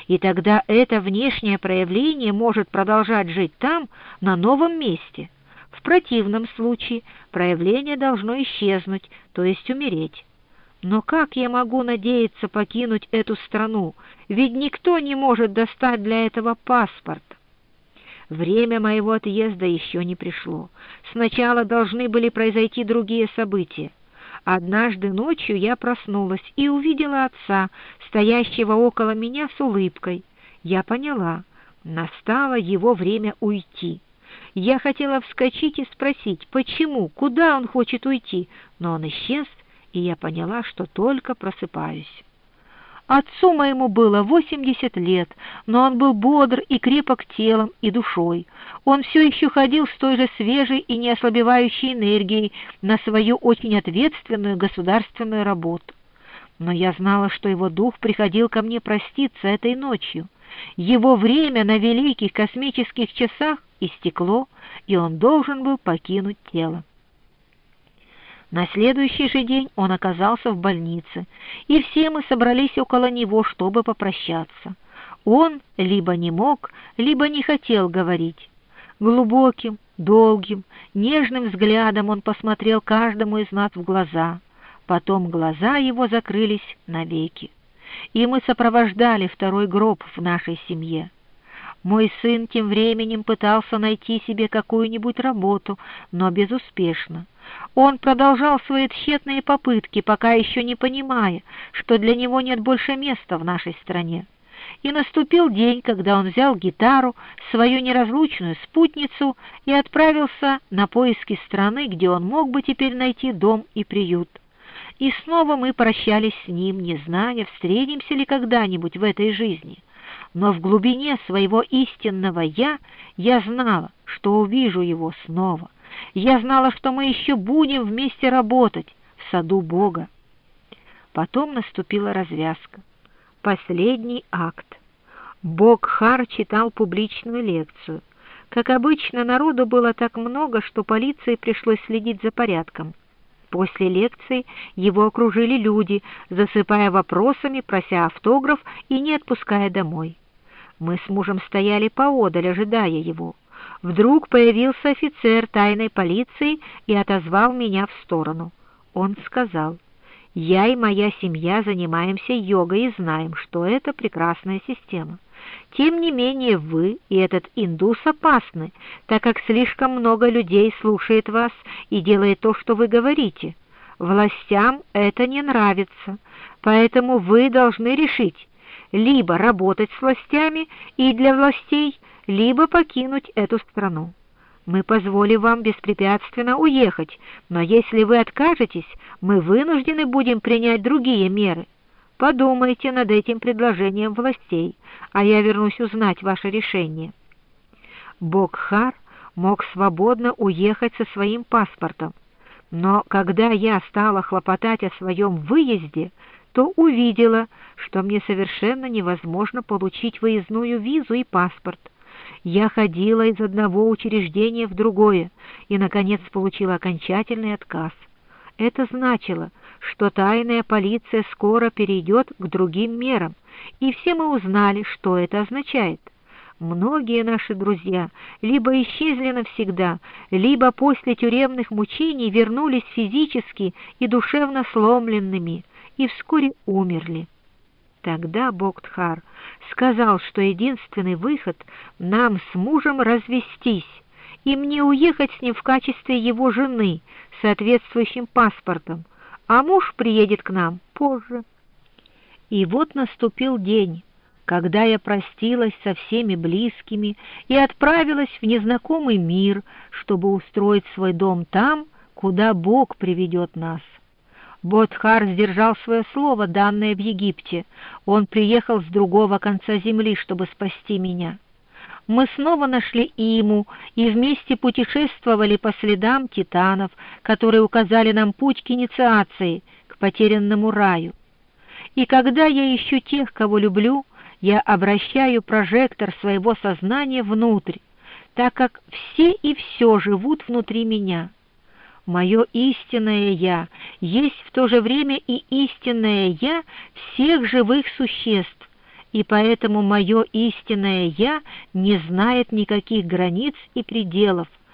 и тогда это внешнее проявление может продолжать жить там, на новом месте. В противном случае проявление должно исчезнуть, то есть умереть. Но как я могу надеяться покинуть эту страну, ведь никто не может достать для этого паспорт? Время моего отъезда еще не пришло. Сначала должны были произойти другие события. Однажды ночью я проснулась и увидела отца, стоящего около меня с улыбкой. Я поняла, настало его время уйти. Я хотела вскочить и спросить, почему, куда он хочет уйти, но он исчез, и я поняла, что только просыпаюсь. Отцу моему было 80 лет, но он был бодр и крепок телом и душой. Он все еще ходил с той же свежей и неослабевающей энергией на свою очень ответственную государственную работу. Но я знала, что его дух приходил ко мне проститься этой ночью. Его время на великих космических часах истекло, и он должен был покинуть тело. На следующий же день он оказался в больнице, и все мы собрались около него, чтобы попрощаться. Он либо не мог, либо не хотел говорить. Глубоким, долгим, нежным взглядом он посмотрел каждому из нас в глаза. Потом глаза его закрылись навеки. И мы сопровождали второй гроб в нашей семье. Мой сын тем временем пытался найти себе какую-нибудь работу, но безуспешно. Он продолжал свои тщетные попытки, пока еще не понимая, что для него нет больше места в нашей стране. И наступил день, когда он взял гитару, свою неразлучную спутницу, и отправился на поиски страны, где он мог бы теперь найти дом и приют. И снова мы прощались с ним, не зная, встретимся ли когда-нибудь в этой жизни. Но в глубине своего истинного я знала, что увижу его снова. Я знала, что мы еще будем вместе работать в саду Бога. Потом наступила развязка. Последний акт. Бокхар читал публичную лекцию. Как обычно, народу было так много, что полиции пришлось следить за порядком. После лекции его окружили люди, засыпая вопросами, прося автограф и не отпуская домой. Мы с мужем стояли поодаль, ожидая его. Вдруг появился офицер тайной полиции и отозвал меня в сторону. Он сказал: «Я и моя семья занимаемся йогой и знаем, что это прекрасная система. Тем не менее вы и этот индус опасны, так как слишком много людей слушает вас и делает то, что вы говорите. Властям это не нравится, поэтому вы должны решить, либо работать с властями и для властей, либо покинуть эту страну. Мы позволим вам беспрепятственно уехать, но если вы откажетесь, мы вынуждены будем принять другие меры. Подумайте над этим предложением властей, а я вернусь узнать ваше решение». Бокхар мог свободно уехать со своим паспортом, но когда я стала хлопотать о своем выезде, то увидела, что мне совершенно невозможно получить выездную визу и паспорт. Я ходила из одного учреждения в другое и, наконец, получила окончательный отказ. Это значило, что тайная полиция скоро перейдет к другим мерам, и все мы узнали, что это означает. Многие наши друзья либо исчезли навсегда, либо после тюремных мучений вернулись физически и душевно сломленными и вскоре умерли. Тогда Бокхар сказал, что единственный выход — нам с мужем развестись, и мне уехать с ним в качестве его жены с соответствующим паспортом, а муж приедет к нам позже. И вот наступил день, когда я простилась со всеми близкими и отправилась в незнакомый мир, чтобы устроить свой дом там, куда Бог приведет нас. Бокхар сдержал свое слово, данное в Египте. Он приехал с другого конца земли, чтобы спасти меня. Мы снова нашли Иму и вместе путешествовали по следам титанов, которые указали нам путь к инициации, к потерянному раю. И когда я ищу тех, кого люблю, я обращаю прожектор своего сознания внутрь, так как все и все живут внутри меня. Мое истинное «Я» есть в то же время и истинное «Я» всех живых существ. и поэтому мое истинное «я» не знает никаких границ и пределов,